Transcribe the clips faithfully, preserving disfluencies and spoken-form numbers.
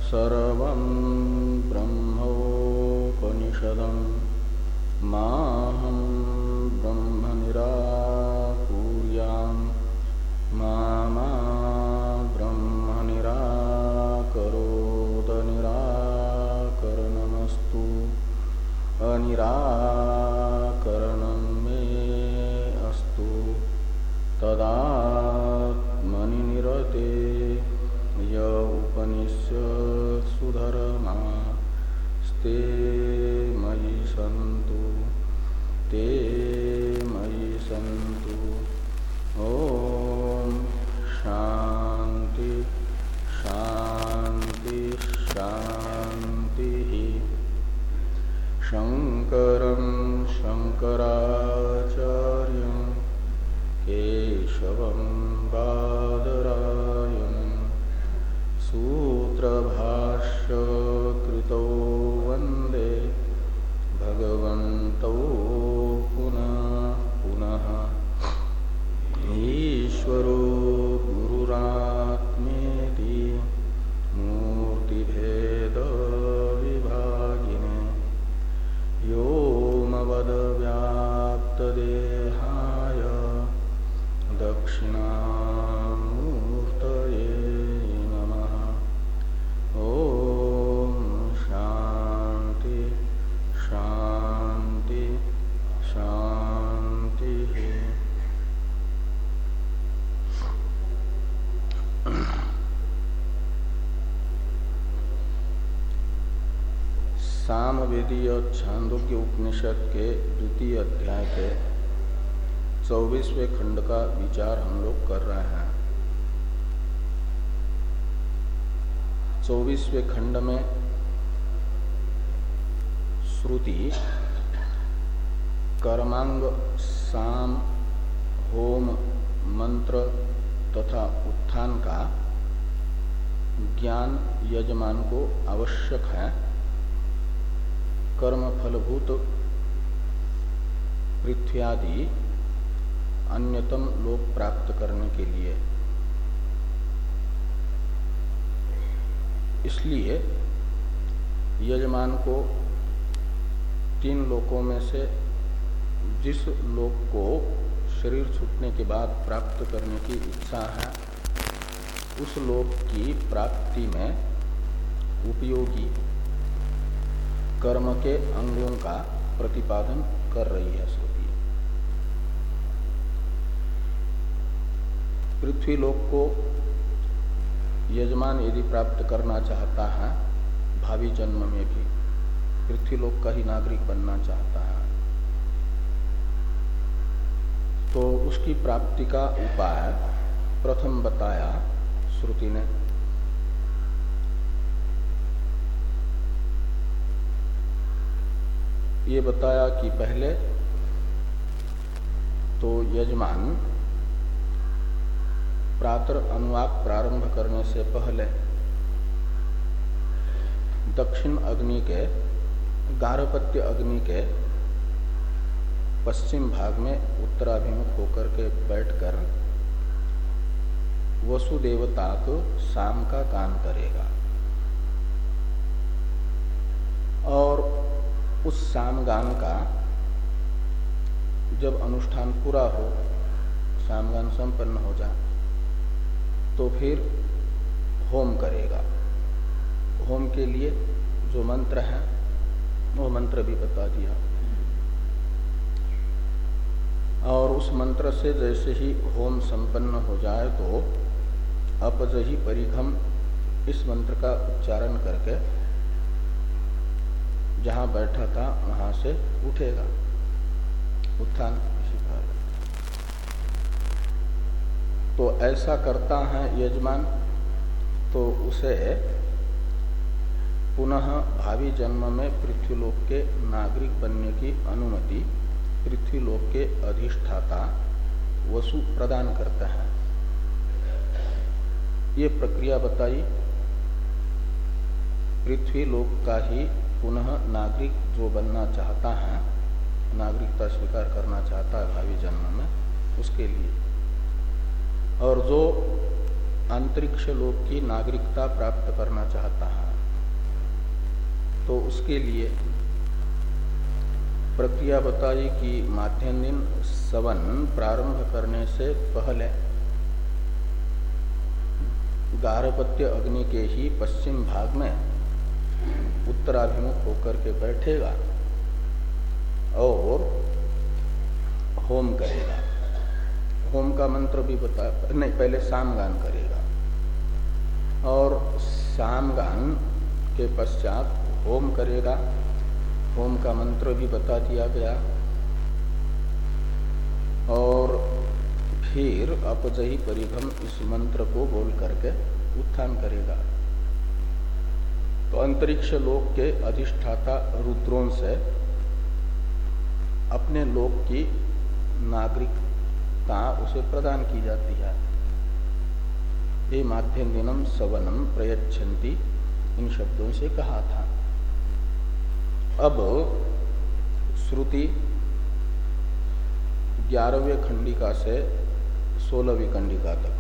सर्वं ब्रह्मोपनिषदं माहं ब्रह्म निराकुर्यां मा मा ब्रह्म निराकरोद निराकरणमस्तु अनिराकरणं मे अस्तु तदात्मनि निरते य उपनिषत्सु धर्मास्ते मयि सन्तु ते मयि सन्तु। ओम शांति शांति शांति। शंकरं शंकराचार्यं केशवं बादरायणं सूत्रभाष्यकृतौ वन्दे भगवन्तौ पुनः पुनः। ईश्वरो गुरुरात्मेति मूर्तिभेद विभागिने व्योमवद्व्याप्तदेहाय दक्षिणामूर्तये नमः। ओम शांति शांति शांति। सामवेदीय छांदोग्य उपनिषद के द्वितीय अध्याय के चौबीसवें खंड का विचार हम लोग कर रहे हैं। चौबीसवें खंड में श्रुति कर्मांग साम होम मंत्र तथा उत्थान का ज्ञान यजमान को आवश्यक है कर्म फलभूत पृथ्वी आदि अन्यतम लोक प्राप्त करने के लिए। इसलिए यजमान को तीन लोकों में से जिस लोक को शरीर छूटने के बाद प्राप्त करने की इच्छा है उस लोक की प्राप्ति में उपयोगी कर्म के अंगों का प्रतिपादन कर रही है श्रुति। पृथ्वी लोक को यजमान यदि प्राप्त करना चाहता है भावी जन्म में भी पृथ्वी लोक का ही नागरिक बनना चाहता है तो उसकी प्राप्ति का उपाय प्रथम बताया श्रुति ने। ये बताया कि पहले तो यजमान प्रातः अनुवाक प्रारंभ करने से पहले दक्षिण अग्नि के गार्हपत्य अग्नि के पश्चिम भाग में उत्तराभिमुख होकर के बैठकर वसुदेवता को शाम का गान करेगा और उस सामगान का जब अनुष्ठान पूरा हो सामगान संपन्न हो जाए तो फिर होम करेगा। होम के लिए जो मंत्र है वो मंत्र भी बता दिया और उस मंत्र से जैसे ही होम संपन्न हो जाए तो अपजहि परिघम इस मंत्र का उच्चारण करके जहां बैठा था वहां से उठेगा उत्थान सिखा। तो ऐसा करता है यजमान तो उसे पुनः भावी जन्म में पृथ्वीलोक के नागरिक बनने की अनुमति पृथ्वीलोक के अधिष्ठाता वसु प्रदान करता है। ये प्रक्रिया बताई। पृथ्वीलोक का ही पुनः नागरिक जो बनना चाहता है नागरिकता स्वीकार करना चाहता है भावी जन्म में उसके लिए और जो अंतरिक्ष लोक की नागरिकता प्राप्त करना चाहता है तो उसके लिए प्रक्रिया बताई कि माध्यम दिन सवन प्रारंभ करने से पहले गार्हपत्य अग्नि के ही पश्चिम भाग में उत्तराभिमुख होकर के बैठेगा और होम करेगा। होम का मंत्र भी बता नहीं, पहले सामगान करेगा और सामगान के पश्चात होम करेगा। होम का मंत्र भी बता दिया गया और फिर अपजही परिघम इस मंत्र को बोल करके उत्थान करेगा। तो अंतरिक्ष लोक के अधिष्ठाता रुद्रों से अपने लोक की नागरिकता उसे प्रदान की जाती है। ये माध्यम दिनम सवनम प्रयच्छन्ति इन शब्दों से कहा था। अब श्रुति ग्यारहवें खंडिका से सोलहवीं खंडिका तक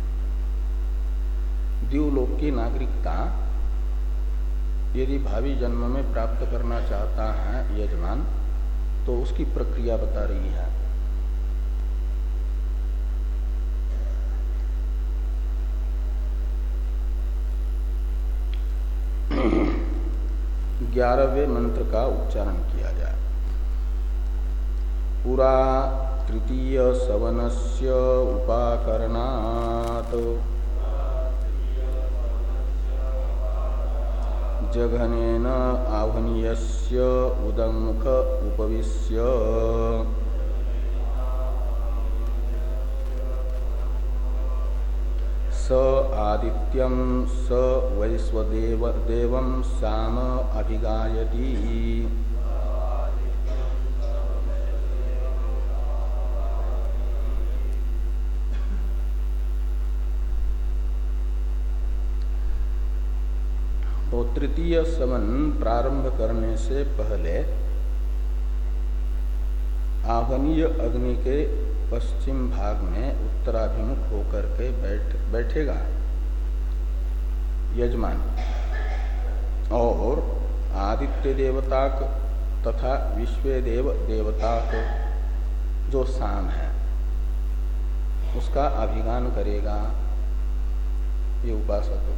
द्यूलोक की नागरिकता यदि भावी जन्म में प्राप्त करना चाहता है यजमान तो उसकी प्रक्रिया बता रही है। ग्यारहवें मंत्र का उच्चारण किया जाए। पुरा तृतीय सवनस्य उपाकरणात् जघनेन आह्वनीयस्य उदमुख उपविश्य स आदित्यं स वैश्वदेव देवं साम अभिगायति। तो तृतीय सवन प्रारंभ करने से पहले आह्वनीय अग्नि के पश्चिम भाग में उत्तराभिमुख होकर के बैठ बैठेगा यजमान और आदित्य देवताक तथा विश्वदेव देवताक जो साम है उसका अभिगान करेगा ये उपासक।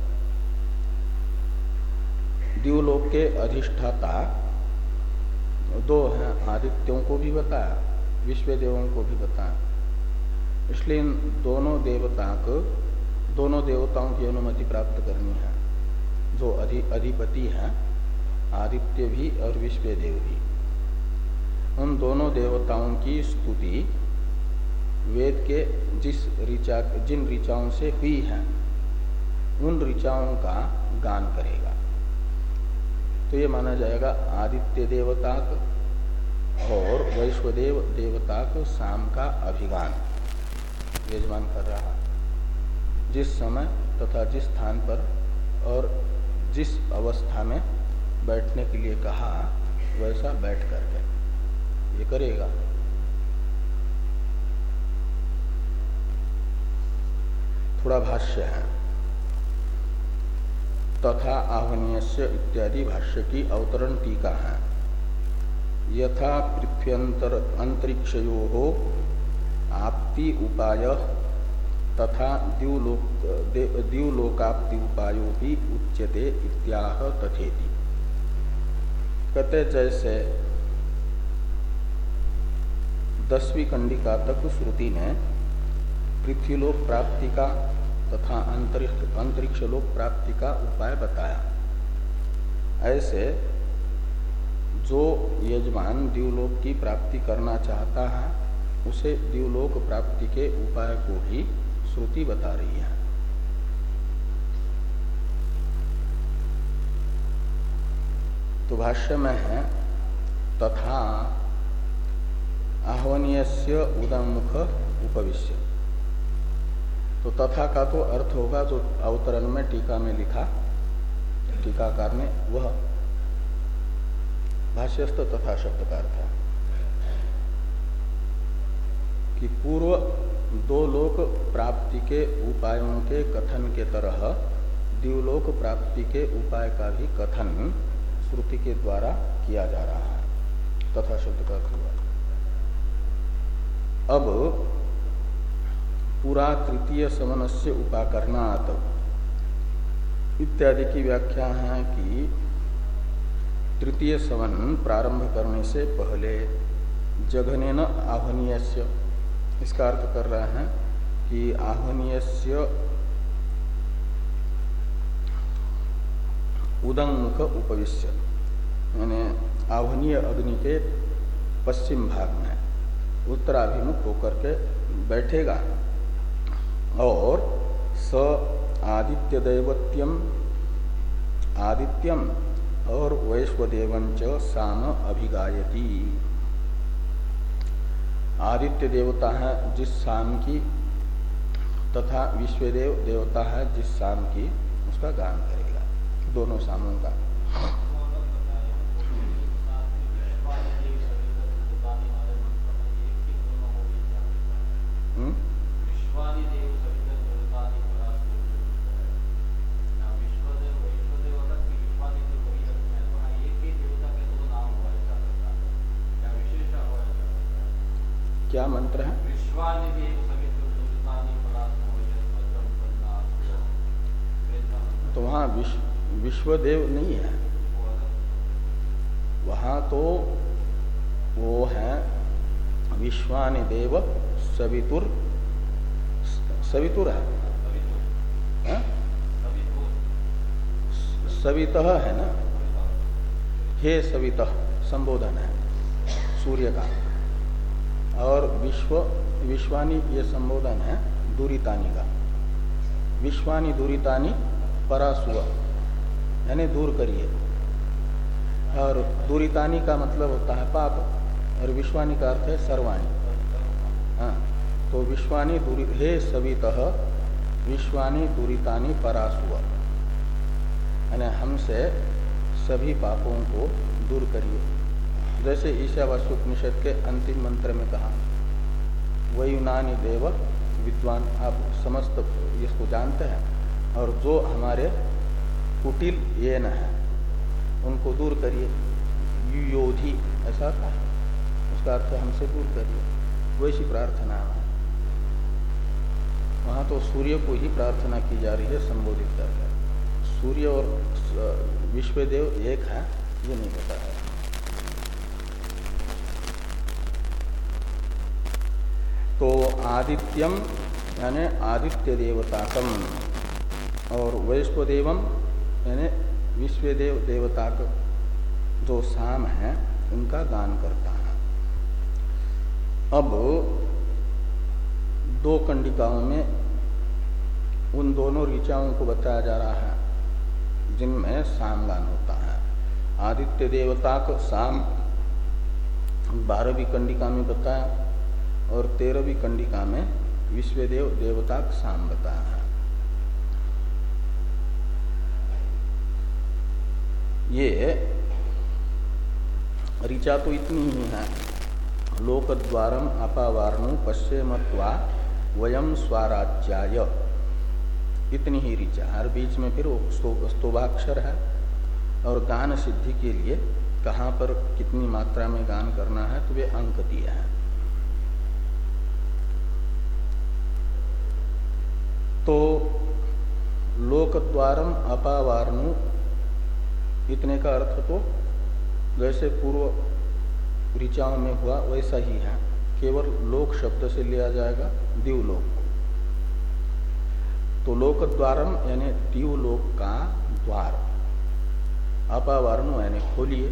द्यूलोक के अधिष्ठाता दो हैं, आदित्यों को भी बताया विश्वदेवों को भी बताया। इसलिए इन दोनों देवता को दोनों देवताओं की अनुमति प्राप्त करनी है। जो अधि अधिपति हैं आदित्य भी और विश्वदेव भी, उन दोनों देवताओं की स्तुति वेद के जिस ऋचा जिन ऋचाओं से हुई है उन ऋचाओं का गान करेगा। तो ये माना जाएगा आदित्य देवता और वैश्वदेव देवता को साम का अभिगान यजमान कर रहा। जिस समय तथा जिस स्थान पर और जिस अवस्था में बैठने के लिए कहा वैसा बैठ करके ये करेगा। थोड़ा भाष्य है। तथा आह्वनीयस्य इत्यादि भाष्य की अवतरण टीका है। यथा पृथ्व्यंतर अंतरिक्षयोः आप्ति उपाय तथा द्यूलोक द्यूलोकाप्ति उपायो भी उच्यते इत्याह तथेति। कहते जैसे दसवीं कंडिका तक श्रुति ने पृथ्वीलोक प्राप्ति का तथा अंतरिक्ष अंतरिक्ष लोक प्राप्ति का उपाय बताया, ऐसे जो यजमान द्यूलोक की प्राप्ति करना चाहता है उसे द्यूलोक प्राप्ति के उपाय को भी श्रुति बता रही है। तो भाष्य में है तथा आह्वनीयस्य उदमुख उपविश्य। तो तथा का तो अर्थ होगा जो अवतरण में टीका में लिखा टीकाकार ने, वह भाष्यस्थ तथा शब्द का अर्थ है कि पूर्व दो लोक प्राप्ति के उपायों के कथन के तरह द्युलोक प्राप्ति के उपाय का भी कथन श्रुति के द्वारा किया जा रहा है। तथा शब्द का अर्थ हुआ। अब पुरा तृतीय समनस्य उपाकरणात् इत्यादि की व्याख्या है कि तृतीय समन प्रारंभ करने से पहले जघनेन आह्वनीयस्य, इसका अर्थ कर रहा है कि आह्वनीयस्य उदंमुख उपविश्य, यानी आह्वनीय अग्नि के पश्चिम भाग में उत्तराभिमुख होकर के बैठेगा और स आदित्य दैवत्यम आदित्यम और वैश्वदेवंच साम अभिगायति। आदित्य देवता है जिस साम की तथा विश्वदेव देवता है जिस साम की, उसका गान करेगा, दोनों सामों का। हम्म क्या मंत्र है? तो वहाँ विश्व विश्वदेव नहीं है, वहाँ तो वो है विश्वानि देव सवितुर, सवितुर है, है? सवितः है ना, हे सवितः संबोधन है सूर्य का, और विश्व विश्वानी ये संबोधन है दूरितानी का। विश्वानी दूरितानी परासुव, यानी दूर करिए, और दूरितानी का मतलब होता है पाप, और विश्वानी का अर्थ है सर्वाणी। हाँ, तो विश्वानी दूरी हे सवितः विश्वानी दूरितानी परासुव, यानी हमसे सभी पापों को दूर करिए। जैसे ईशावास्योपनिषद के अंतिम मंत्र में कहा, वयुनानि देव विद्वान, आप समस्त इसको जानते हैं, और जो हमारे कुटिल ये न है उनको दूर करिए। युयोधि ऐसा था, उसका अर्थ हमसे दूर करिए, वैसी प्रार्थना है। वहाँ तो सूर्य को ही प्रार्थना की जा रही है संबोधित करके। सूर्य और विश्वदेव एक है ये नहीं पता है। तो आदित्यम यानी आदित्य देवताकम, और वैश्वदेवम यानी विश्वदेव देवता का जो साम है उनका गान करता है। अब दो कंडिकाओं में उन दोनों ऋचाओं को बताया जा रहा है जिनमें साम गान होता है। आदित्य देवता का साम बारहवीं कंडिका में बताया, और तेरहवीं कंडिका में विश्वदेव देवता का साम बताया है। ये ऋचा तो इतनी ही है, लोकद्वारम अपावारणु पश्चिमत्वा वयम स्वाराज्याय, इतनी ही ऋचा। हर बीच में फिर वो स्तोभाक्षर है, और गान सिद्धि के लिए कहाँ पर कितनी मात्रा में गान करना है तो वे अंक दिए हैं। तो लोकद्वारम अपावारणु इतने का अर्थ तो जैसे पूर्व ऋचाओं में हुआ वैसा ही है, केवल लोक शब्द से लिया जाएगा द्युलोक को। तो लोकद्वारम यानी द्युलोक का द्वार, अपावारणु यानी खोलिए।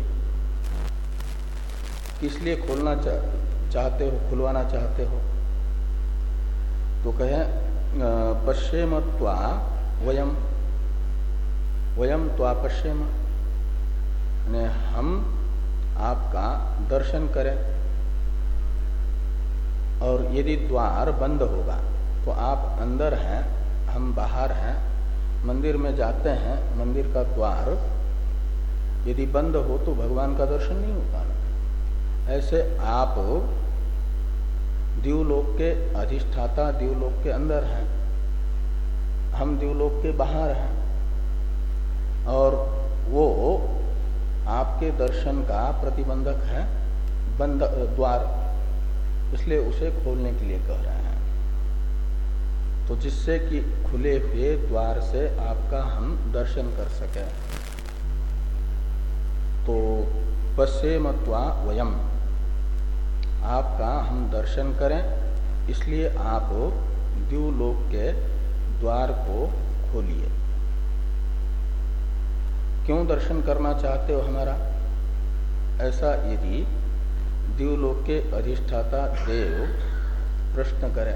किस लिए खोलना चा, चाहते हो, खुलवाना चाहते हो? तो कहे पश्येम त्वा वयम, वयम त्वा पश्येम, यानी हम आपका दर्शन करें, और यदि द्वार बंद होगा तो आप अंदर हैं हम बाहर हैं, मंदिर में जाते हैं, मंदिर का द्वार यदि बंद हो तो भगवान का दर्शन नहीं होता ना। ऐसे आप द्यूलोक के अधिष्ठाता द्यूलोक के अंदर हैं, हम द्यूलोक के बाहर हैं, और वो आपके दर्शन का प्रतिबंधक है बंद द्वार, इसलिए उसे खोलने के लिए कह रहे हैं। तो जिससे कि खुले हुए द्वार से आपका हम दर्शन कर सकें। तो पश्येमत्वा वयम, आपका हम दर्शन करें, इसलिए आप द्यूलोक के द्वार को खोलिए। क्यों दर्शन करना चाहते हो हमारा? ऐसा यदि द्यूलोक के अधिष्ठाता देव प्रश्न करें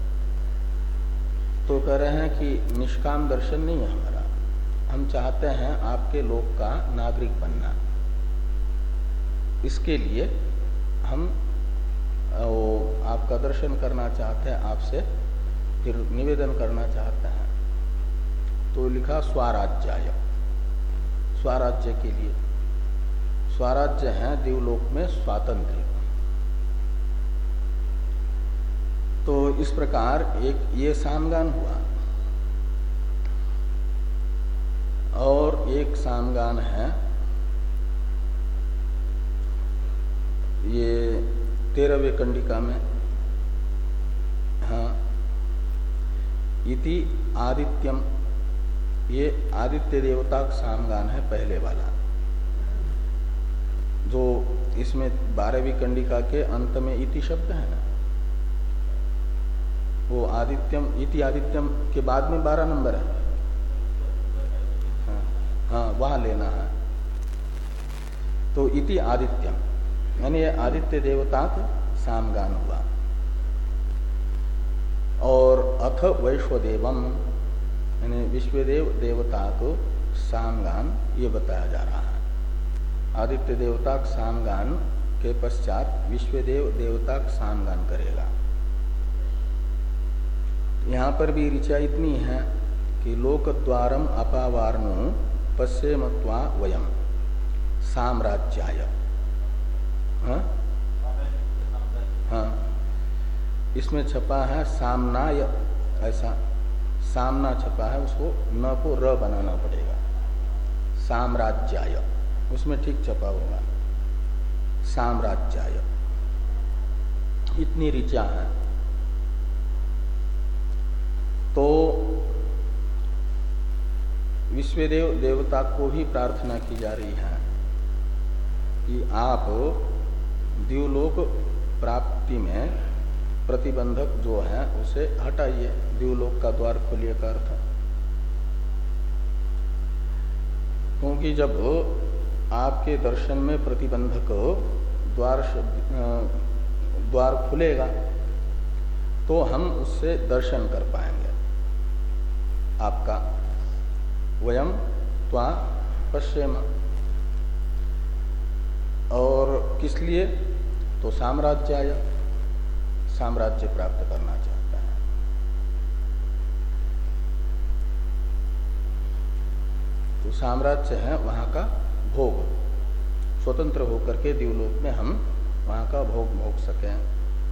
तो कह रहे हैं कि निष्काम दर्शन नहीं है हमारा, हम चाहते हैं आपके लोक का नागरिक बनना, इसके लिए हम वो आपका दर्शन करना चाहते हैं, आपसे फिर निवेदन करना चाहते हैं। तो लिखा स्वराज्याय, स्वराज्य के लिए। स्वराज्य है देवलोक में स्वातंत्र्य। तो इस प्रकार एक ये सामगान हुआ, और एक सामगान है ये तेरहवें कंडिका में, हाँ, इति आदित्यम, ये आदित्य देवता का सामगान है पहले वाला, जो इसमें बारहवीं कंडिका के अंत में इति शब्द है ना, वो आदित्यम, इति आदित्यम के बाद में बारह नंबर है, हाँ, हाँ वहां लेना है। तो इति आदित्यम यानी ये आदित्य देवता का सामगान हुआ। और अथ वैश्वदेवम यानी विश्वदेव देवता को सामगान ये बताया जा रहा है। आदित्य देवता का सामगान के पश्चात विश्वदेव देवता का सामगान करेगा। यहाँ पर भी ऋचा इतनी है कि लोकद्वारम अपावारणो पश्येमत्वा वयम साम्राज्याय, हाँ? हाँ, इसमें छपा है सामनाय, ऐसा सामना छपा है, उसको न को र बनाना पड़ेगा, साम्राज्याय, उसमें ठीक छपा होगा साम्राज्याय, इतनी ऋचा है। तो विश्वदेव देवता को भी प्रार्थना की जा रही है कि आप द्यूलोक प्राप्ति में प्रतिबंधक जो है उसे हटाइए, द्यूलोक का द्वार खोलिए का अर्थ। क्योंकि जब आपके दर्शन में प्रतिबंधक द्वार द्वार खुलेगा तो हम उससे दर्शन कर पाएंगे आपका। वयम त्वा पश्येम, और किस लिए? तो साम्राज्याय, साम्राज्य प्राप्त करना चाहता है। तो साम्राज्य है वहां का भोग, स्वतंत्र होकर के द्यूलोक में हम वहां का भोग भोग सकें।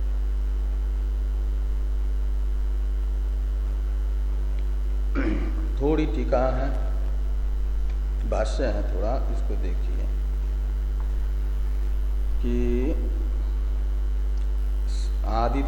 थोड़ी टीका है, भाष्य है थोड़ा, इसको देखिए कि आदि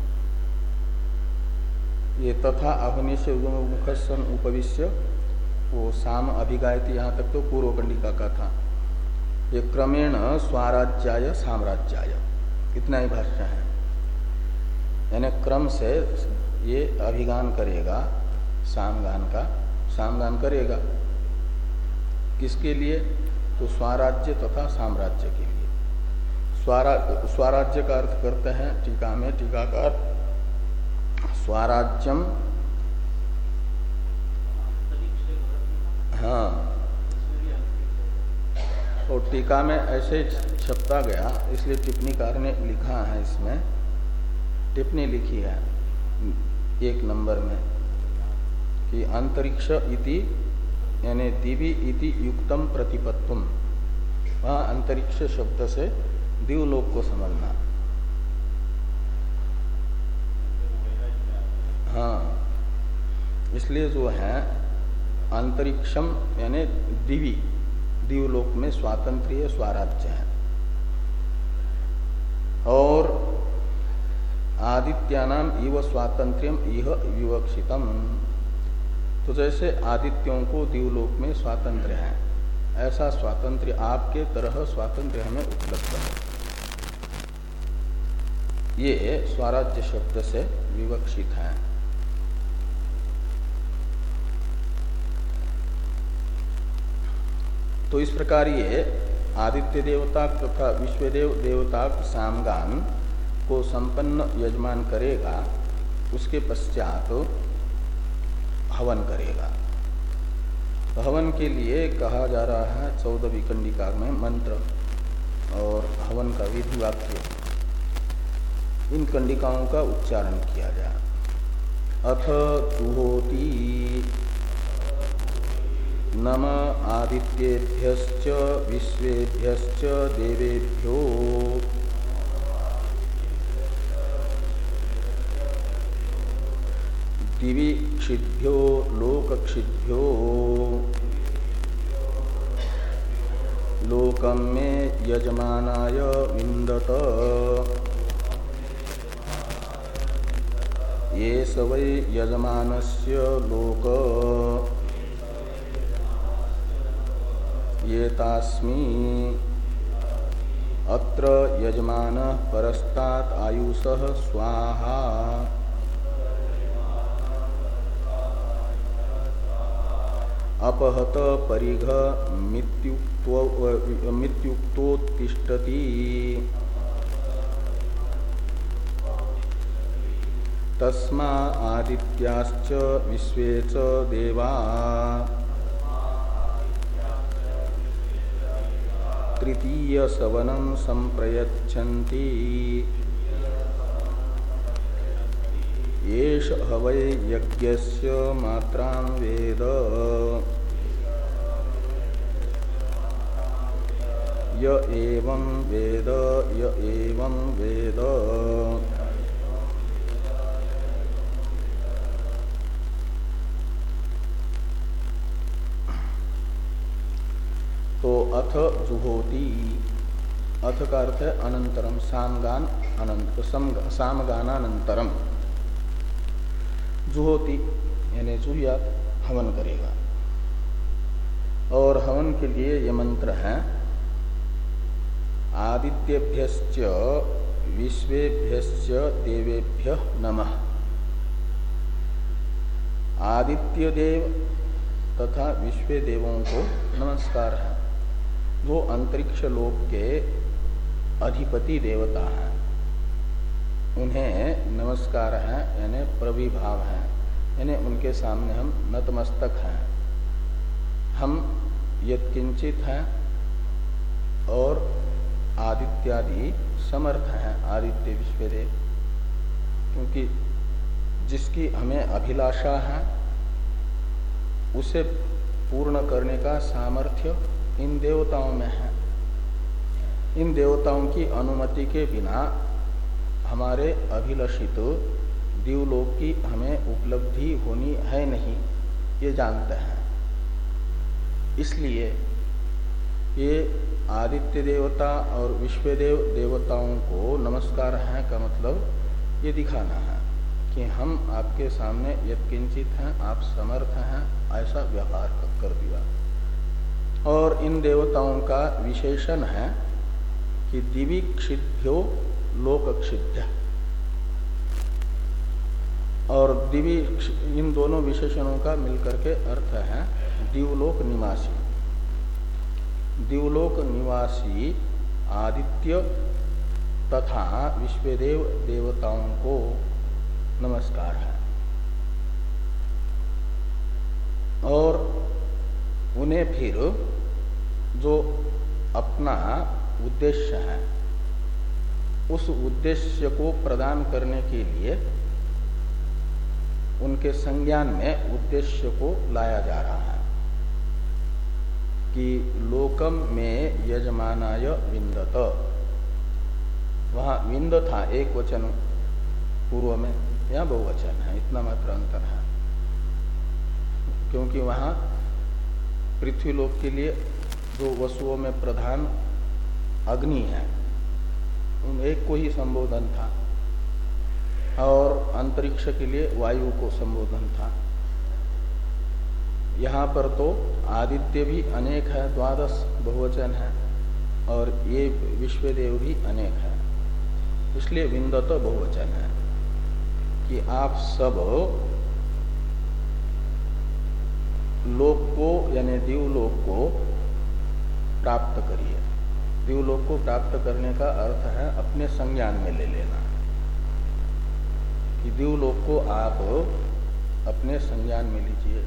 ये तथा अग्नि से मुखसन उपविश्य, वो साम अभिगायती, यहाँ तक तो पूर्व कंडिका का था। ये क्रमेण स्वराज्याय साम्राज्याय, इतना ही भाष्य है। यानी क्रम से ये अभिगान करेगा, सामगान का सामगान करेगा। किसके लिए? तो स्वराज्य तथा साम्राज्य के लिए। स्वरा स्वराज्य का अर्थ करते हैं टीका में टीकाकार स्वराज्यम, हाँ, और टीका में ऐसे छपता गया, इसलिए टिप्पणीकार ने लिखा है, इसमें टिप्पणी लिखी है एक नंबर में कि अंतरिक्ष इति यानी दिवी इति युक्तम प्रतिपत्तुम, वहाँ अंतरिक्ष शब्द से दिवलोक को समझना। हाँ, इसलिए जो है अंतरिक्षम यानी दिवी, दिवलोक में स्वातंत्र्य स्वराज्य है। और आदित्यानाम इव स्वातंत्र्यम इह विवक्षितम, तो जैसे आदित्यों को दिवलोक में स्वातंत्र्य है, ऐसा स्वातंत्र्य आपके तरह स्वातंत्र्य हमें उपलब्ध है। ये स्वराज्य शब्द से विवक्षित है। तो इस प्रकार ये आदित्य देवता तथा विश्वदेव देवता सामगान को संपन्न यजमान करेगा, उसके पश्चात हवन करेगा। हवन के लिए कहा जा रहा है चौदहवीं कंडिका में मंत्र और हवन का विधि वाक्य, इन कंडिकाओं का उच्चारण किया जाए। अथ जुहोति नम आदित्येभ्यश्च विश्वेभ्यश्च देवेभ्यो दिवि क्षिद्भ्यो लोकक्षिद्भ्यो लोकं मे यजमानाय विन्दत ये स वै यजमानस्य लोक ये तास्मि अत्र यजमानः परस्तात् आयुषः स्वाहा अपहत परिघ मित्युक्तो मित्युक्तोत्तिष्ठति तस्मा आदित्याश्च विश्वे च देवा तृतीय सवनं संप्रयच्छन्ति येष हवै यज्ञस्य मात्रां वेद य एवं वेद य एवं वेद। तो अथ जुहोति, अथ का अर्थ है अनंतरम, सामगान अनंत, सामगानानंतरम। जुहोति यानी जुहियात, हवन करेगा। और हवन के लिए ये मंत्र है आदित्यभ्यश्च विश्वेभ्यश्च देवेभ्यः नमः। आदित्य देव तथा विश्व देवों को नमस्कार है। वो अंतरिक्ष लोक के अधिपति देवता हैं, उन्हें नमस्कार है, यानी प्रविभाव है, यानी उनके सामने हम नतमस्तक हैं। हम यत्किंचित हैं और आदित्यादि समर्थ हैं, आदित्य विश्वदेव, क्योंकि जिसकी हमें अभिलाषा है उसे पूर्ण करने का सामर्थ्य इन देवताओं में है। इन देवताओं की अनुमति के बिना हमारे अभिलषित दिवलोक की हमें उपलब्धि होनी है नहीं, ये जानते हैं। इसलिए ये आदित्य देवता और विश्वदेव देवताओं को नमस्कार है का मतलब ये दिखाना है कि हम आपके सामने यत्किंचित हैं, आप समर्थ हैं, ऐसा व्यवहार कर दिया। और इन देवताओं का विशेषण है कि दिवि क्षिद्भ्यो लोक क्षिद्य, और दिवि, इन दोनों विशेषणों का मिलकर के अर्थ है दिवलोक निवासी। दिवलोक निवासी आदित्य तथा विश्वदेव देवताओं को नमस्कार है। और उन्हें फिर जो अपना उद्देश्य है उस उद्देश्य को प्रदान करने के लिए उनके संज्ञान में उद्देश्य को लाया जा रहा है कि लोकम में यजमानाय विंदत। वहां विंद था एक वचन पूर्व में, या बहुवचन है, इतना मात्र अंतर है। क्योंकि वहां पृथ्वीलोक के लिए जो वसुओं में प्रधान अग्नि है उन एक को ही संबोधन था, और अंतरिक्ष के लिए वायु को संबोधन था। यहाँ पर तो आदित्य भी अनेक है, द्वादश बहुवचन है, और ये विश्वदेव भी अनेक है, इसलिए विंदत बहुवचन है कि आप सब लोक को यानी दिवलोक को प्राप्त करिए। दिवलोक को प्राप्त करने का अर्थ है अपने संज्ञान में ले लेना, कि दिवलोक को आप अपने संज्ञान में लीजिए।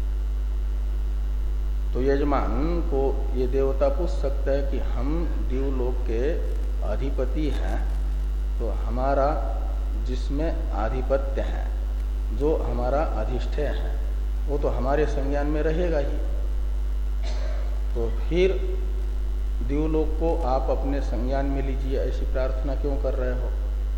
तो यजमान को ये देवता पूछ सकता है कि हम दिवलोक के अधिपति हैं, तो हमारा जिसमें आधिपत्य है, जो हमारा अधिष्ठेय है, वो तो हमारे संज्ञान में रहेगा ही। तो फिर दिवलोक को आप अपने संज्ञान में लीजिए, ऐसी प्रार्थना क्यों कर रहे हो?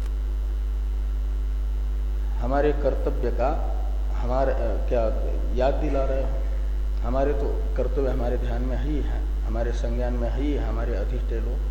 हमारे कर्तव्य का हमारे क्या याद दिला रहे हो? हमारे तो कर्तव्य हमारे ध्यान में ही है, हमारे संज्ञान में ही है, हमारे अधिष्ठेय लोग।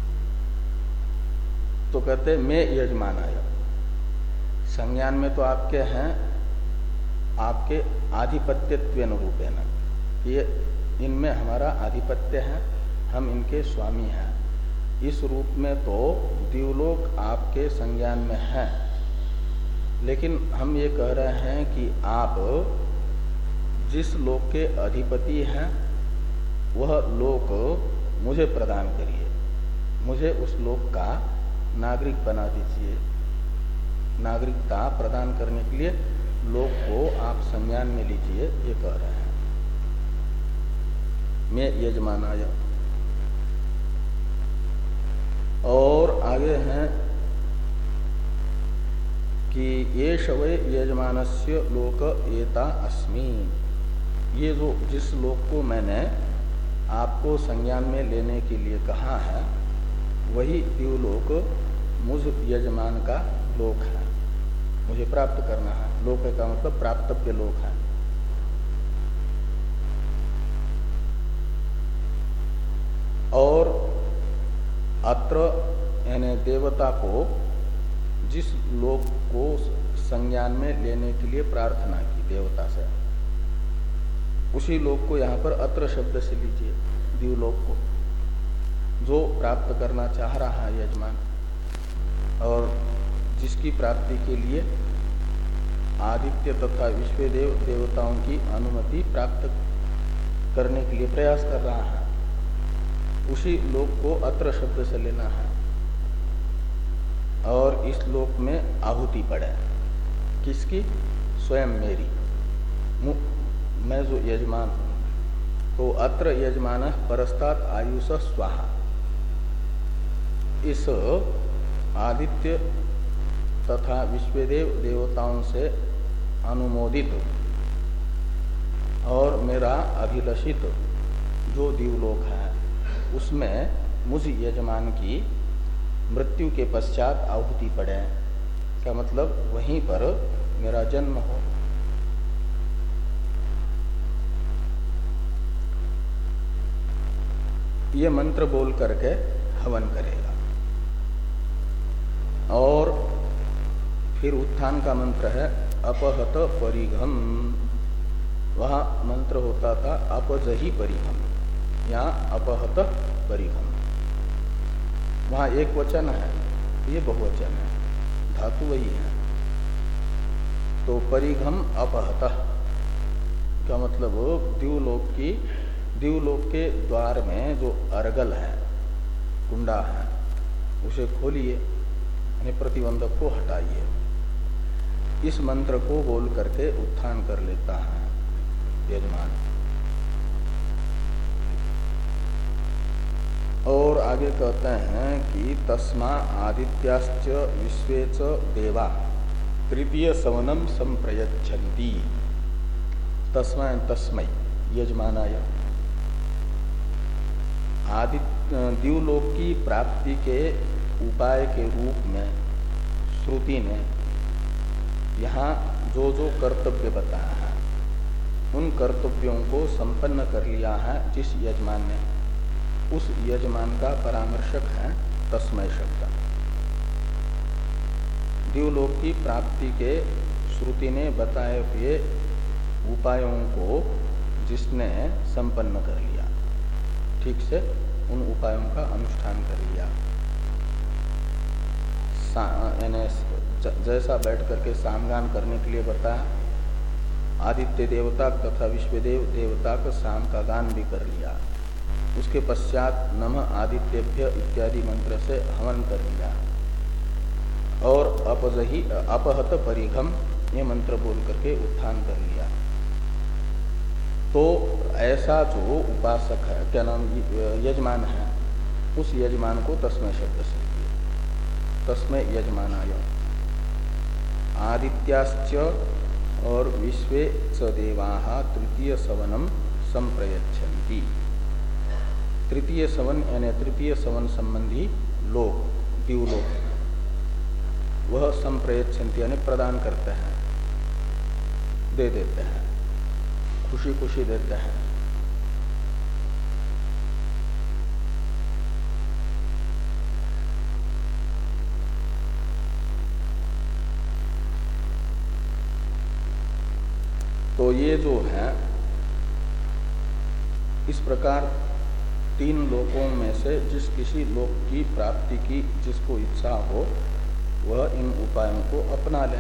तो कहते मैं यजमान आया, संज्ञान में तो आपके हैं, आपके आधिपत्यत्वेन रूपेण, ये इनमें हमारा आधिपत्य है, हम इनके स्वामी हैं। इस रूप में तो दिवलोक आपके संज्ञान में है, लेकिन हम ये कह रहे हैं कि आप जिस लोक के अधिपति हैं वह लोक मुझे प्रदान करिए, मुझे उस लोक का नागरिक बना दीजिए। नागरिकता प्रदान करने के लिए लोक को आप संज्ञान में लीजिए, ये कह रहे हैं। मैं यजमानाय। और आगे हैं कि ये शवै यजमानस्य लोक एता अस्मि। ये जो जिस लोक को मैंने आपको संज्ञान में लेने के लिए कहा है, वही दिवलोक मुझ यजमान का लोक है, मुझे प्राप्त करना है। लोक का मतलब प्राप्तव्य लोक है। और अत्र यानी देवता को जिस लोक को संज्ञान में लेने के लिए प्रार्थना की देवता से, उसी लोक को यहाँ पर अत्र शब्द से लीजिए, दिवलोक को जो प्राप्त करना चाह रहा है यजमान, और जिसकी प्राप्ति के लिए आदित्य तथा विश्वदेव देवताओं की अनुमति प्राप्त करने के लिए प्रयास कर रहा है, उसी लोक को अत्र शब्द से लेना है। और इस लोक में आहुति पड़े, किसकी? स्वयं मेरी, मैं जो यजमान हूं। तो अत्र यजमान परस्तात् आयुष स्वाहा। इस आदित्य तथा विश्वदेव देवताओं से अनुमोदित और मेरा अभिलषित जो दिवलोक है, उसमें मुझ यजमान की मृत्यु के पश्चात आहुति पड़े, का मतलब वहीं पर मेरा जन्म हो। ये मंत्र बोल करके हवन करेगा। और फिर उत्थान का मंत्र है अपहत परिघम। वहां मंत्र होता था अपजहि परिघम, यहाँ अपहत परिघम। वहां एक वचन है, ये बहुवचन है, धातु वही है। तो परिघम अपहत का मतलब दिवलोक की दिवलोक के द्वार में जो अर्गल है, कुंडा है, उसे खोलिए, यानी प्रतिबंधक को हटाइए। इस मंत्र को बोल करके उत्थान कर लेता है यजमान। और आगे कहते हैं कि तस्मा आदित्याश्च विश्वेच देवा तृतीय सवनम संप्रयच्छन्ति। तस्मा तस्मै यजमानाय। आदित्य दिवलोक की प्राप्ति के उपाय के रूप में श्रुति ने यहाँ जो जो कर्तव्य बताया है उन कर्तव्यों को संपन्न कर लिया है जिस यजमान ने, उस यजमान का परामर्शक है तस्मै शब्द। दिवलोक की प्राप्ति के श्रुति ने बताए हुए उपायों को जिसने संपन्न कर लिया, ठीक से उन उपायों का अनुष्ठान कर लिया, यानी जैसा बैठ करके सामगान करने के लिए बताया, आदित्य देवता तथा विश्वदेव देवता का साम का गान भी कर लिया, उसके पश्चात नमः आदित्यभ्य इत्यादि मंत्र से हवन कर लिया और अपजही अपहत परिघम ये मंत्र बोल करके उत्थान कर लिया। तो ऐसा जो उपासक है, क्या नाम यजमान है, उस यजमान को तस्मै शब्द से किया, तस्मै यजमानाय। आदित्याश्च और विश्वे च देवाः तृतीय सवनम संप्रयच्छन्ति। तृतीय सवन यानी तृतीय सवन संबंधी लोक, दिवलोक, वह संप्रयच्छन्ति यानी प्रदान करते हैं, दे देते हैं, खुशी खुशी देते हैं। तो ये जो है इस प्रकार तीन लोकों में से जिस किसी लोक की प्राप्ति की जिसको इच्छा हो वह इन उपायों को अपना ले,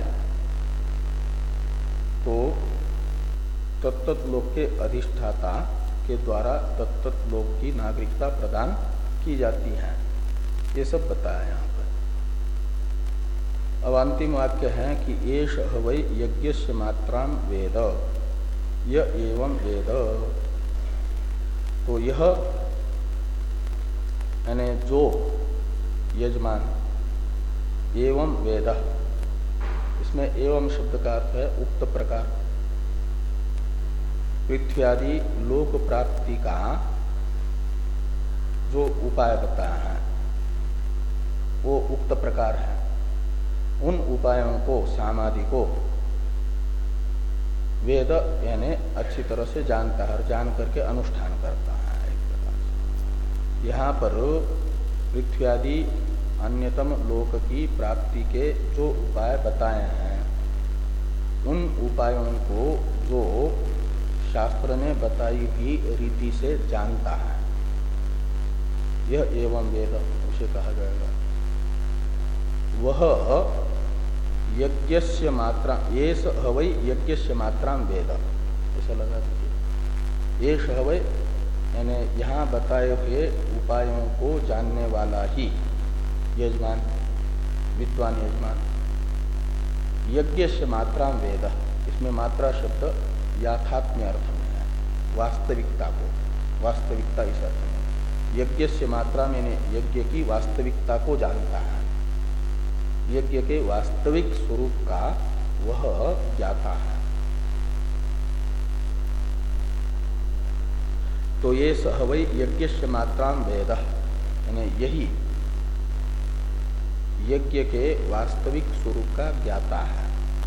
तो तत्त लोक के अधिष्ठाता के द्वारा तत्त लोक की नागरिकता प्रदान की जाती है। ये सब बताया यहाँ पर। अब अंतिम वाक्य है कि एष हवै यज्ञस्य मात्राम वेद य एवं वेद। तो यह यानी जो यजमान एवं वेद, इसमें एवं शब्द का अर्थ है उक्त प्रकार, पृथ्वी आदि लोक प्राप्ति का जो उपाय बताया है वो उक्त प्रकार है। उन उपायों को सामादि को वेद यानी अच्छी तरह से जानता है और जान करके अनुष्ठान करता है। एक प्रकार से यहाँ पर पृथ्वी आदि अन्यतम लोक की प्राप्ति के जो उपाय बताए हैं उन उपायों को जो शास्त्र ने बताई हुई रीति से जानता है, यह एवं वेद उसे कहा जाएगा। वह यज्ञस्य मात्रा, एष हवै यज्ञस्य मात्रां वेद, ऐसा लगा दीजिए। एष हवै यानी यहाँ बताए हुए उपायों को जानने वाला ही यजमान, विद्वान यजमान। यज्ञस्य मात्रां वेद, इसमें मात्रा शब्द याथात्म्य अर्थ में है, वास्तविकता को, वास्तविकता इस अर्थ में। यज्ञस्य मात्रा में यज्ञ की वास्तविकता को जानता है, यज्ञ के वास्तविक स्वरूप का वह ज्ञाता है। तो ये सहवै यज्ञस्य मात्रां वेद, यानी यही यज्ञ के वास्तविक स्वरूप का ज्ञाता है।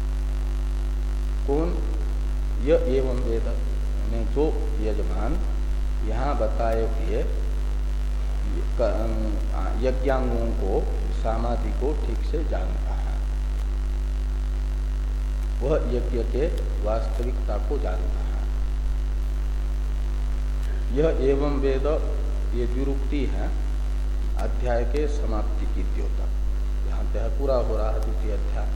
कौन? यह एवं वेद, यानी जो यजमान यहाँ बताए हुए यज्ञांगों को, समाधि को ठीक से जानता है, वह यज्ञ के वास्तविकता को जानता है। यह एवं वेद ये द्विरुक्ति है अध्याय के समाप्ति की द्योतक। यहाँ तक पूरा हो रहा है द्वितीय अध्याय।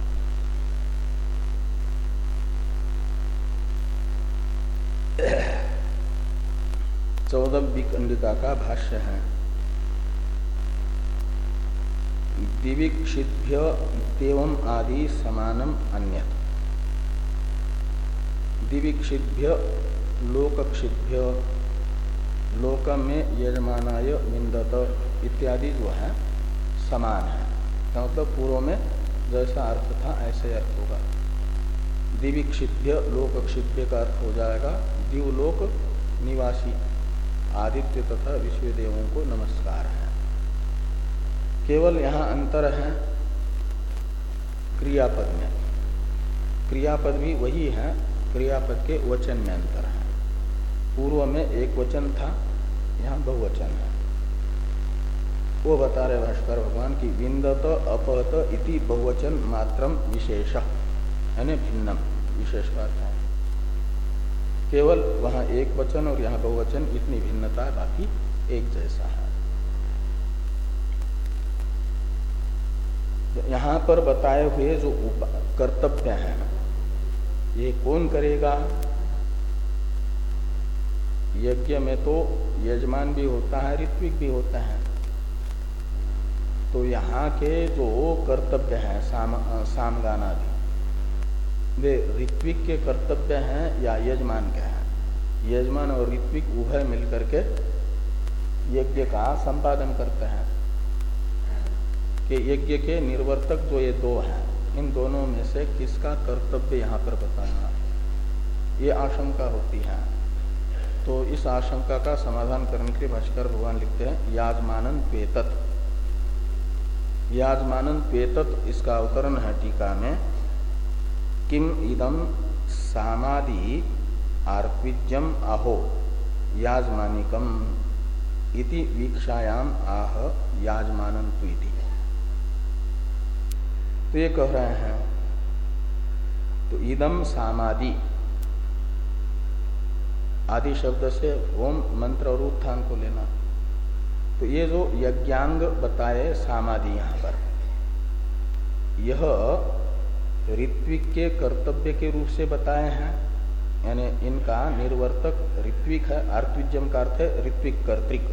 चौदहवीं कंडिका का भाष्य है। दिवीक्षिभ्य इत्येवं आदि समानम अन्यत्। दिवीक्षिभ्य लोकक्षिभ्य, लोक में यजमानाय विन्दत इत्यादि जो है समान है, मतलब पूर्व में जैसा अर्थ था ऐसे अर्थ होगा। दिवीक्षिभ्य लोकक्षिभ्य का अर्थ हो जाएगा दिवलोक निवासी आदित्य तथा विश्वदेवों को नमस्कार है। केवल यहाँ अंतर है क्रियापद में। क्रियापद भी वही है, क्रियापद के वचन में अंतर है। पूर्व में एक वचन था, यहाँ बहुवचन है। वो बता रहे भास्कर भगवान की विंदत अपहत इति बहुवचन मात्रम विशेष, यानी भिन्नम, विशेष बात है। केवल वहां एक वचन और यहाँ बहुवचन, इतनी भिन्नता है, बाकी एक जैसा है। यहाँ पर बताए हुए जो कर्तव्य हैं, ये कौन करेगा? यज्ञ में तो यजमान भी होता है, ऋत्विक भी होता है। तो यहाँ के जो कर्तव्य हैं साम, सामगान आदि, वे ऋत्विक के कर्तव्य हैं या यजमान के हैं? यजमान और ऋत्विक उभय मिलकर के यज्ञ का संपादन करते हैं कि यज्ञ के निर्वर्तक जो ये दो हैं, इन दोनों में से किसका कर्तव्य यहाँ पर बताना, ये आशंका होती है। तो इस आशंका का समाधान करने के लिए भाष्कर भगवान लिखते हैं याजमानन त्वेतत्। याजमानन त्वेतत् इसका अवतरण है टीका में, किम इदम सामादि आर्त्विज्यम आहो याजमानिकम इति वीक्षायाम आह याजमानन त्वेति। तो ये कह रहे हैं, तो इदम सामादि, आदि शब्द से ओम मंत्र और उत्थान को लेना। तो ये जो यज्ञांग बताए सामादि, यहाँ पर यह ऋत्विक के कर्तव्य के रूप से बताए हैं, यानी इनका निर्वर्तक ऋत्विक है। आर्त्विज्यम का अर्थ है ऋत्विक कर्तृक।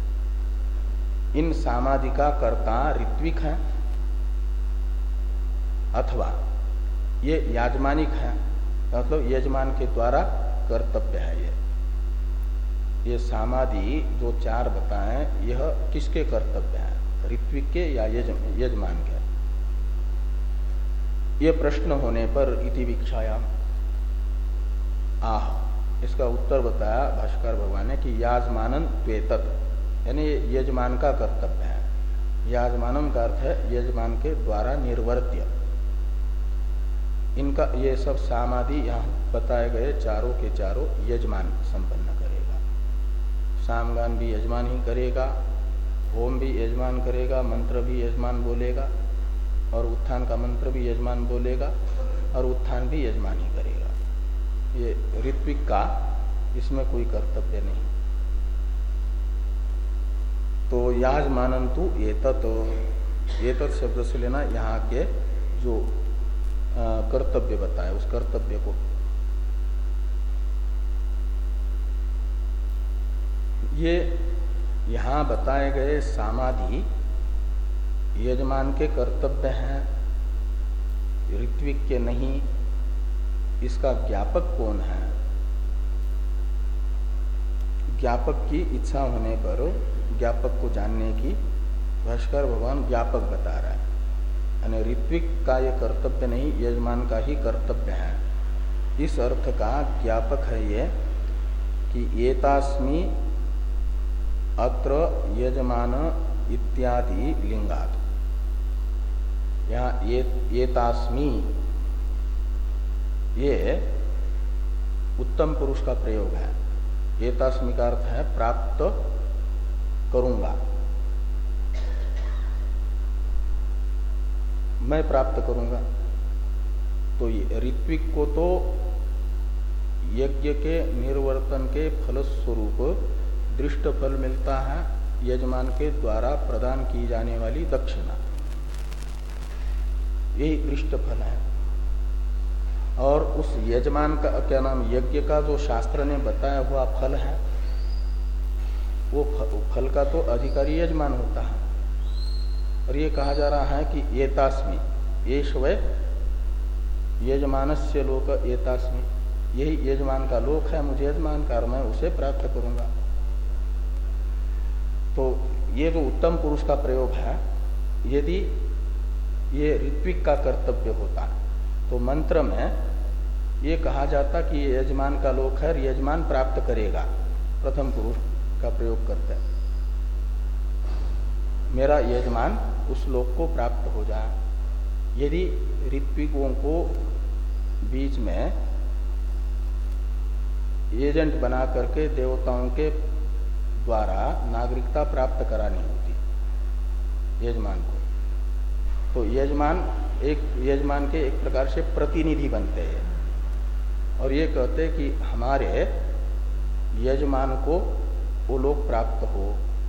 इन सामादि का कर्ता ऋत्विक है, अथवा ये याजमानिक है, मतलब यजमान के द्वारा कर्तव्य है। ये ये सामादि जो चार बताएं, यह किसके कर्तव्य है? ऋत्विक के या यज, यजमान के? ये प्रश्न होने पर इति वीक्षायाम आह, इसका उत्तर बताया भाष्कर भगवान ने कि याजमानन त्वेतत्, यानी यजमान का कर्तव्य है। याजमानम का अर्थ है यजमान के द्वारा निर्वर्त्य। इनका ये सब सामादि यहाँ बताए गए चारों के चारों यजमान संपन्न करेगा। सामगान भी यजमान ही करेगा, होम भी यजमान करेगा, मंत्र भी यजमान बोलेगा, और उत्थान का मंत्र भी यजमान बोलेगा, और उत्थान भी यजमान ही करेगा। ये ऋत्विक का इसमें कोई कर्तव्य नहीं। तो याजमानंतु एतत्, एतत् शब्द से लेना यहाँ के जो कर्तव्य बताए, उस कर्तव्य को। ये यहाँ बताए गए सामादि यजमान के कर्तव्य हैं, ऋत्विक के नहीं। इसका ज्ञापक कौन है? ज्ञापक की इच्छा होने पर ज्ञापक को जानने की भास्कर भगवान ज्ञापक बता रहा है। यानी ऋत्विक का ये कर्तव्य नहीं, यजमान का ही कर्तव्य है। इस अर्थ का ज्ञापक है ये कि एतास्मि अत्र यजमान इत्यादि लिंगात। यहाँ ये एतास्मि, ये उत्तम पुरुष का प्रयोग है। एतास्मि का अर्थ है प्राप्त करूंगा, मैं प्राप्त करूंगा। तो ये ऋत्विक को तो यज्ञ के निर्वर्तन के फलस्वरूप दृष्ट फल मिलता है, यजमान के द्वारा प्रदान की जाने वाली दक्षिणा, यही दृष्ट फल है। और उस यजमान का क्या नाम, यज्ञ का जो शास्त्र ने बताया हुआ फल है, वो फल का तो अधिकारी यजमान होता है। और ये कहा जा रहा है कि एतास्मि, येष वै यजमानस्य लोक एतास्मि, यही यजमान का लोक है, मुझे यजमान का, मैं उसे प्राप्त करूंगा। तो ये जो उत्तम पुरुष का प्रयोग है, यदि ये ऋत्विक का कर्तव्य होता तो मंत्र में ये कहा जाता कि ये यजमान का लोक है, यजमान प्राप्त करेगा। प्रथम पुरुष का प्रयोग करते हैं, मेरा यजमान उस लोक को प्राप्त हो जाए। यदि ऋत्विकों को बीच में एजेंट बना करके देवताओं के द्वारा नागरिकता प्राप्त करानी होती यजमान को। तो यजमान एक यजमान के एक प्रकार से प्रतिनिधि बनते हैं और ये कहते हैं कि हमारे यजमान को वो लोग प्राप्त हो।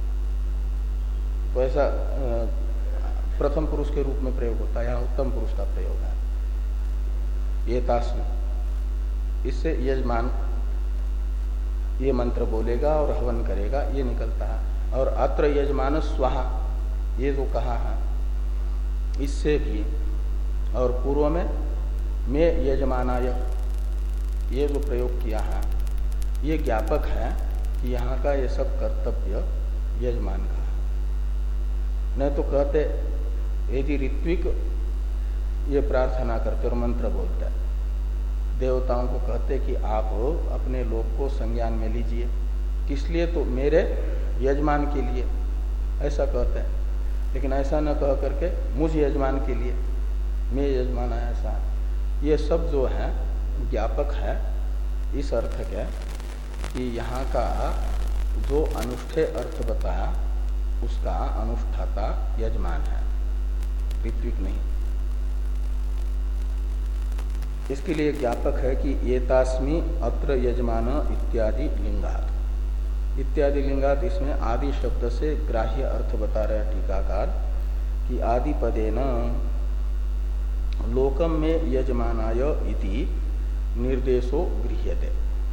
तो ऐसा प्रथम पुरुष के रूप में प्रयोग होता है, यहाँ उत्तम पुरुष का प्रयोग है ये तास्म। इससे यजमान ये मंत्र बोलेगा और हवन करेगा, ये निकलता है। और अत्र यजमान स्वाहा ये जो कहा है इससे भी, और पूर्व में मैं यजमानाय ये जो प्रयोग किया है ये ज्ञापक है कि यहाँ का ये सब कर्तव्य यजमान का है। नहीं तो कहते यदि ऋत्विक ये प्रार्थना करते और मंत्र बोलते हैं, देवताओं को कहते कि आप अपने लोक को संज्ञान में लीजिए, किस लिए? तो मेरे यजमान के लिए, ऐसा कहते हैं। लेकिन ऐसा न कह करके मुझ यजमान के लिए, मैं यजमान है, ऐसा ये सब जो है ज्ञापक है इस अर्थ के कि यहाँ का जो अनुष्ठेय अर्थ बताया उसका अनुष्ठाता यजमान है, ऋत्विक नहीं। इसके लिए ज्ञापक है कि एतास्मि अत्र यजमान इत्यादि लिंगात। इत्यादि लिंगात इसमें आदि शब्द से ग्राह्य अर्थ बता रहे टीकाकार कि आदि पदेन लोकम में यजमानाय इति निर्देशो गृह्यते।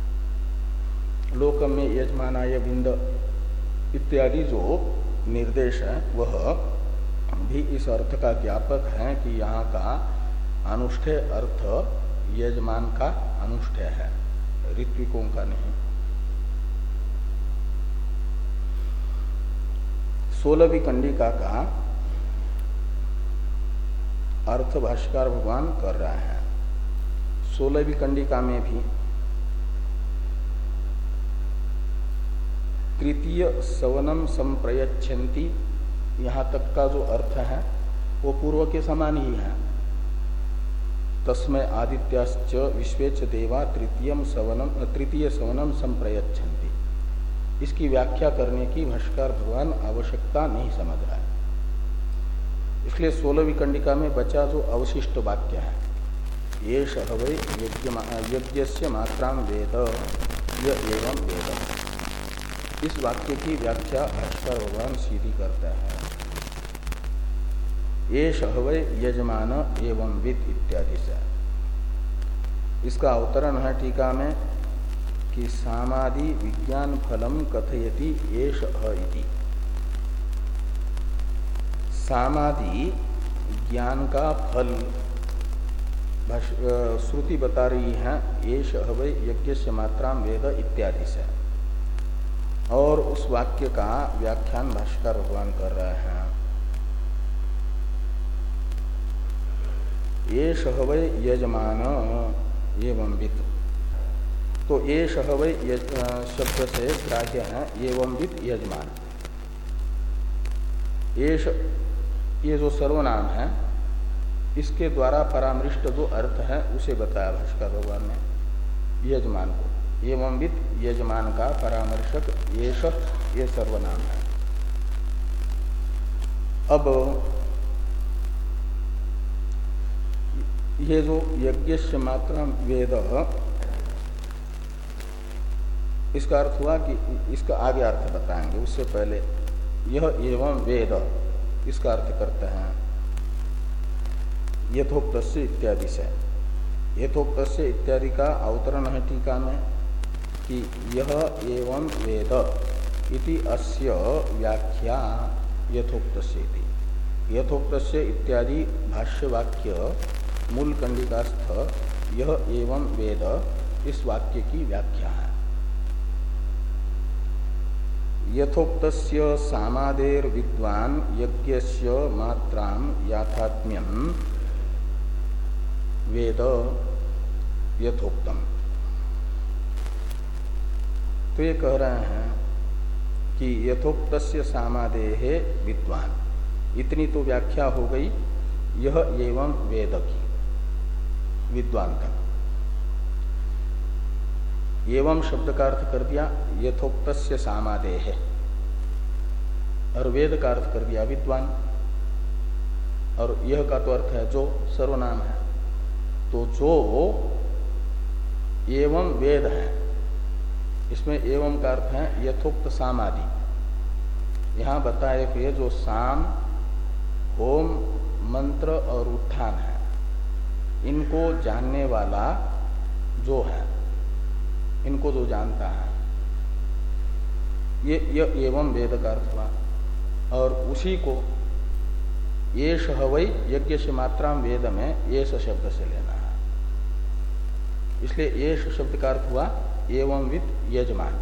लोकम में यजमानाय बिंद इत्यादि जो निर्देश है वह भी इस अर्थ का ज्ञापक है कि यहाँ का अनुष्ठेय अर्थ यजमान का अनुष्ठेय है, ऋत्विकों का नहीं। सोलहवीं कंडिका का अर्थ भाष्यकार भगवान कर रहे हैं। सोलहवीं कंडिका में भी तृतीय सवनम संप्रयच्छन्ति यहाँ तक का जो अर्थ है वो पूर्व के समान ही है। तस्मै आदित्याश्च विश्वेच देवा तृतीयम सवनम तृतीय सवनम संप्रयच्छन्ति। इसकी व्याख्या करने की भाष्यकार भगवान आवश्यकता नहीं समझ रहा है। इसलिए सोलहवीं कंडिका में बचा जो अवशिष्ट वाक्य है, ये शहवै यज्ञस्य मात्रां वेद य एवं वेद, इस वाक्य की व्याख्या भाष्यकार भगवान सीधी करता है। ये शहवै यजमान एवं वित्त इत्यादि से। इसका अवतरण है टीका में कि सामादि विज्ञान फलम कथयति एष इति। सामादि ज्ञान का फल श्रुति बता रही है एष हवै यज्ञस्य मात्रां वेद इत्यादि से, और उस वाक्य का व्याख्यान भाष्यकार भगवान कर रहे हैं। ये शहवै यजमान एवं वित्त, तो ये शहवै शब्द से ग्राह्य है एवं वित्त यजमान। एष ये जो सर्वनाम है इसके द्वारा परामृष्ट जो अर्थ है उसे बताया भाष्यकार भगवान ने यजमान को। एवं वित्त यजमान का परामर्शक येष ये सर्वनाम है। अब ये जो यज्ञस्य मात्रा वेद, इसका अर्थ हुआ कि इसका आगे अर्थ बताएंगे, उससे पहले यह एवं वेद इसका अर्थ करते हैं यथोक्तस्य इत्यादि से। यथोक्तस्य इत्यादि का अवतरण है टीका में कि यह एवं वेद इति अस्य व्याख्या यथोक्तस्य इति। यथोक्तस्य इत्यादि भाष्य वाक्य मूल कंडिकास्थ यह एवं वेद इस वाक्य की व्याख्या है। यथोक्तस्य सामादेर विद्वान यज्ञस्य मात्रां याथात्म्यं वेद यथोक्तम। तो ये कह रहे हैं कि यथोक्तस्य सामादेः विद्वान, इतनी तो व्याख्या हो गई यह एवं वेद की, विद्वान तक। एवं शब्द का अर्थ कर दिया यथोक्तस्य सामादेः है, और वेद का अर्थ कर दिया विद्वान, और यह का तो अर्थ है जो, सर्वनाम है। तो जो एवं वेद है, इसमें एवं का अर्थ है यथोक्त सामादि। यहां बताए हुए जो साम, होम, मंत्र और उत्थान है, इनको जानने वाला जो है, इनको जो जानता है, ये ये एवं वेद का अर्थ हुआ। और उसी को येष हवै यज्ञ से मात्रा वेद में येष शब्द से लेना है। इसलिए येष शब्द का अर्थ हुआ एवं विद यजमान,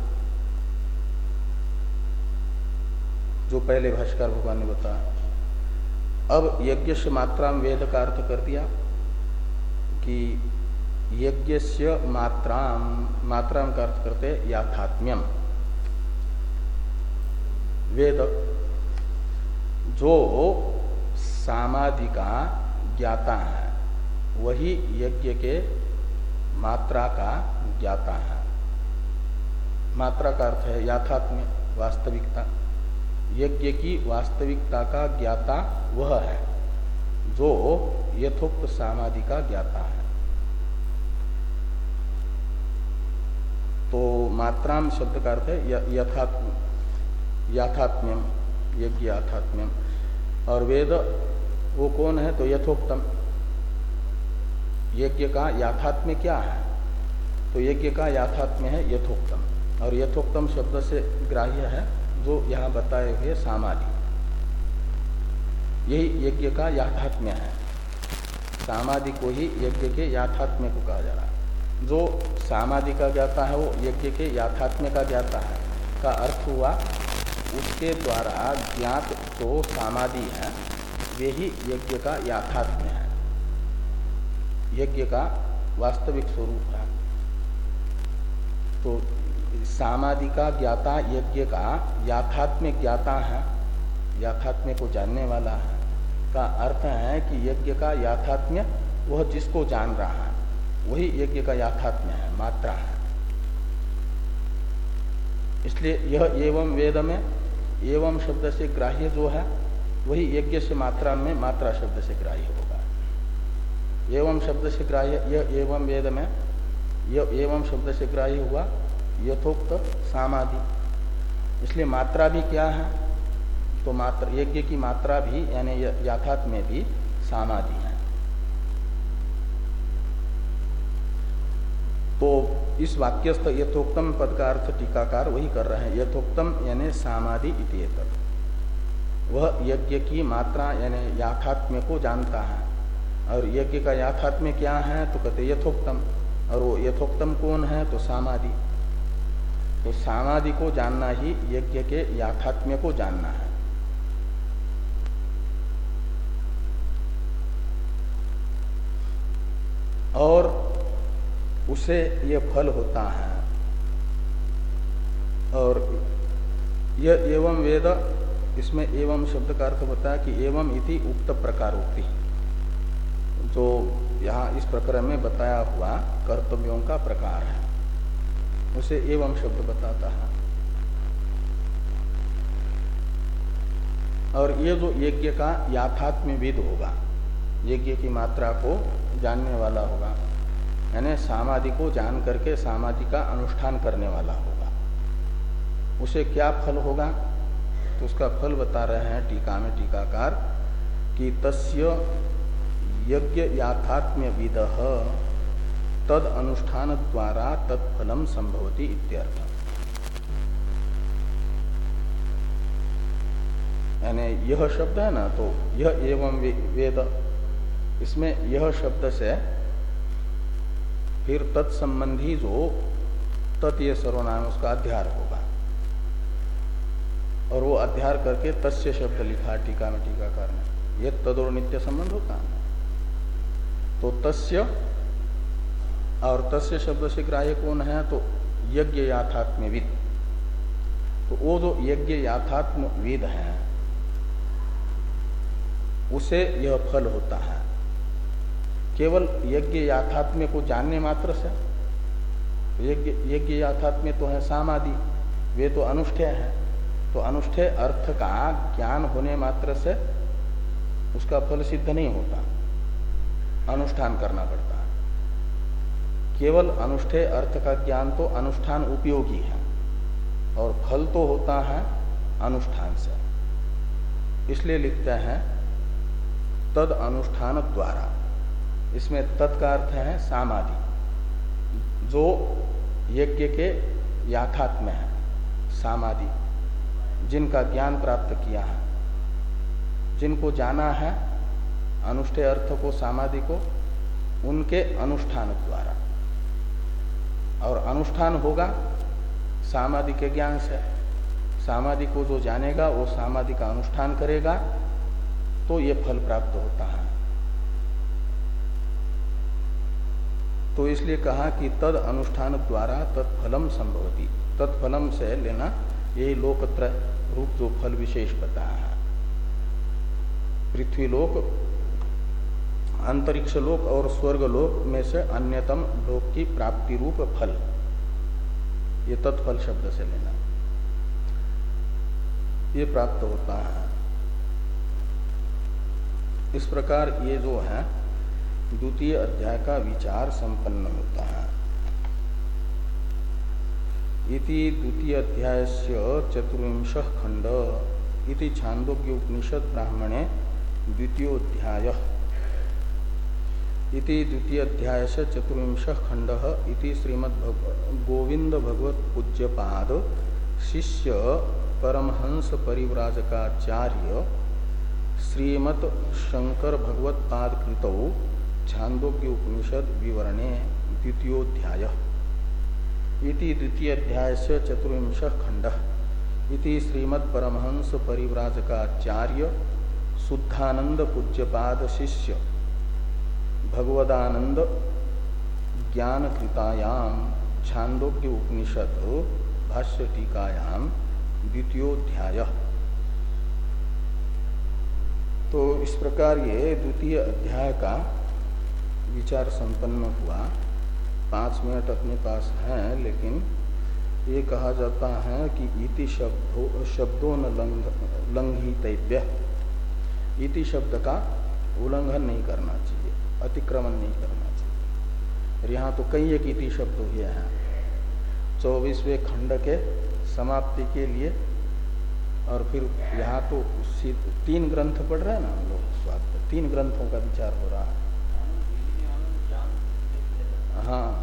जो पहले भाष्कर भगवान ने बताया। अब यज्ञ से मात्रा वेद का अर्थ कर दिया कि यज्ञस्य मात्राम, मात्राम का अर्थ करते याथात्म्यम। वेद जो सामादि का ज्ञाता है, वही यज्ञ के मात्रा का ज्ञाता है। मात्रा का अर्थ है याथात्म्य, वास्तविकता। यज्ञ की वास्तविकता का ज्ञाता वह है जो यथोक्त सामादि का ज्ञाता है। तो मात्राम शब्द का अर्थ है यथात्म, याथात्म्यम, यज्ञ याथात्म्यम। और वेद वो कौन है? तो यथोक्तम। यज्ञ का याथात्म्य क्या है? तो यज्ञ का याथात्म्य है यथोक्तम, और यथोक्तम शब्द से ग्राह्य है जो यहाँ बताए हुए सामादि। यही यज्ञ का याथात्म्य है। सामादि को ही यज्ञ के याथात्म्य को कहा जा रहा है। जो सामादि का ज्ञाता है वो यज्ञ के याथात्म्य का ज्ञाता है, का अर्थ हुआ उसके द्वारा ज्ञात जो सामादि है वे ही यज्ञ का याथात्म्य है, यज्ञ का वास्तविक स्वरूप है। तो सामादि का ज्ञाता यज्ञ का याथात्म्य ज्ञाता है, याथात्म्य को जानने वाला है, का अर्थ है कि यज्ञ का याथात्म्य वह जिसको जान रहा है वही यज्ञ का याथात्म्य है, मात्रा है। इसलिए यह एवं वेद में एवं शब्द से ग्राह्य जो है वही यज्ञ से मात्रा में मात्रा शब्द से ग्राह्य होगा। एवं शब्द से ग्राह्य यह एवं वेद में यह एवं शब्द से ग्राह्य हुआ यथोक्त सामादि। इसलिए मात्रा भी क्या है? तो मात्रा, यज्ञ की मात्रा भी यानी याथात्म्य भी सामादि है। तो इस वाक्यस्थ यथोक्तम पद का अर्थ टीकाकार वही कर रहे हैं। यथोक्तम यानी सामादि इत्येतत्, वह यज्ञ की मात्रा यानी याथात्म्य को जानता है। और यज्ञ का याथात्म्य क्या है? तो कहते यथोक्तम, और वो यथोक्तम कौन है? तो सामादि। तो सामादि को जानना ही यज्ञ के याथात्म्य को जानना है। और उसे ये फल होता है। और यह एवं वेद, इसमें एवं शब्द का अर्थ होता है कि एवं इति उक्त प्रकारोक्ति, जो यहाँ इस प्रकरण में बताया हुआ कर्तव्यों का प्रकार है उसे एवं शब्द बताता है। और ये जो यज्ञ का याथात्म्यविद होगा, यज्ञ की मात्रा को जानने वाला होगा, यानी सामादि को जान करके सामादि का अनुष्ठान करने वाला होगा, उसे क्या फल होगा? तो उसका फल बता रहे हैं टीका में टीकाकार कि तस्य यज्ञ याथात्म्य विदः तद अनुष्ठान द्वारा तत्फलम संभवति इत्यर्थ। यानी यह शब्द है ना, तो यह एवं वेद, इसमें यह शब्द से फिर तत्संबंधी जो तत् ये सर्वनाम उसका अध्यार होगा, और वो अध्यार करके तस्य शब्द लिखा टीका में टीकाकार ने। यह तद और नित्य संबंध होता है। तो तस्य और तस्य शब्द से ग्राह्य कौन है? तो यज्ञ याथात्म्यविद। तो वो जो यज्ञ याथात्म्यविद है उसे यह फल होता है, केवल यज्ञ याथात्म्य को जानने मात्र से। यज्ञ यज्ञ याथात्म्य तो है सामादि, वे तो अनुष्ठेय है। तो अनुष्ठेय अर्थ का ज्ञान होने मात्र से उसका फल सिद्ध नहीं होता, अनुष्ठान करना पड़ता है। केवल अनुष्ठेय अर्थ का ज्ञान तो अनुष्ठान उपयोगी है और फल तो होता है अनुष्ठान से। इसलिए लिखते हैं तद अनुष्ठान द्वारा। इसमें तत् का अर्थ है सामादि, जो यज्ञ के याथात्म्य है, सामादि, जिनका ज्ञान प्राप्त किया है, जिनको जाना है अनुष्ठेय अर्थ को, सामादि को, उनके अनुष्ठान द्वारा। और अनुष्ठान होगा सामादि के ज्ञान से। सामादि को जो जानेगा वो सामादि का अनुष्ठान करेगा तो ये फल प्राप्त होता है। तो इसलिए कहा कि तद अनुष्ठान द्वारा तत्फलम संभवति। तत्फलम से लेना यही लोकत्रय रूप जो फल विशेष बताया है। पृथ्वी लोक, अंतरिक्ष लोक और स्वर्ग लोक में से अन्यतम लोक की प्राप्ति रूप फल, ये तत्फल शब्द से लेना, ये प्राप्त होता है। इस प्रकार ये जो है द्वितीय अध्याय का विचार संपन्न होता है। इति द्वितीय अध्याय से चतुर्विंश खंड इति छांदोग्य उपनिषद ब्राह्मणे द्वितीयोध्याय। इति द्वितीय अध्याय से चतुर्विंश खंड इति श्रीमद् गोविंद भगवत पूज्यपाद शिष्य परमहंस परिव्राजकाचार्य श्रीमत् शंकर भगवत पाद कृतौ छांदोग्य उपनिषद विवरणे द्वितीयोध्याय। इति द्वितीय अध्याय से चतुर्विंश खंड इति श्रीमद् परमहंस परिव्राजकाचार्य शुद्धानंद पूज्यपाद शिष्य भगवदानंद ज्ञान कृतायाम छांदोग्य उपनिषद भाष्य टीकायाम द्वितीयोध्याय। तो इस प्रकार ये द्वितीय अध्याय का विचार संपन्न हुआ। पांच मिनट अपने पास हैं, लेकिन ये कहा जाता है कि इति शब्दों शब्दों न लंघ लंघितव्य। इति शब्द का उल्लंघन नहीं करना चाहिए, अतिक्रमण नहीं करना चाहिए। और यहाँ तो कई एक इति शब्द हुए हैं। चौबीसवें खंड के समाप्ति के लिए, और फिर यहाँ तो तीन ग्रंथ पढ़ रहे हैं ना हम लोग, स्वास्थ्य तीन ग्रंथों का विचार हो रहा है। हाँ,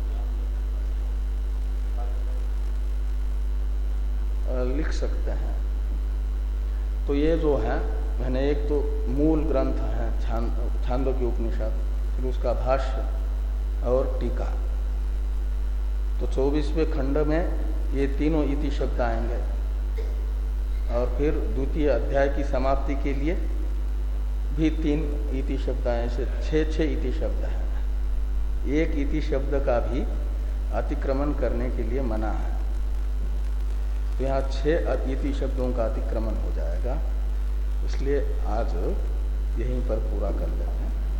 लिख सकते हैं। तो ये जो है, मैंने एक तो मूल ग्रंथ है छांदोग्य उपनिषद, फिर उसका भाष्य और टीका। तो चौबीसवें खंड में ये तीनों इति शब्द आएंगे, और फिर द्वितीय अध्याय की समाप्ति के लिए भी तीन इति शब्द आए, से छह छह इति शब्द हैं। एक इति शब्द का भी अतिक्रमण करने के लिए मना है। तो यहाँ छह इति शब्दों का अतिक्रमण हो जाएगा, इसलिए आज यहीं पर पूरा कर लेते हैं।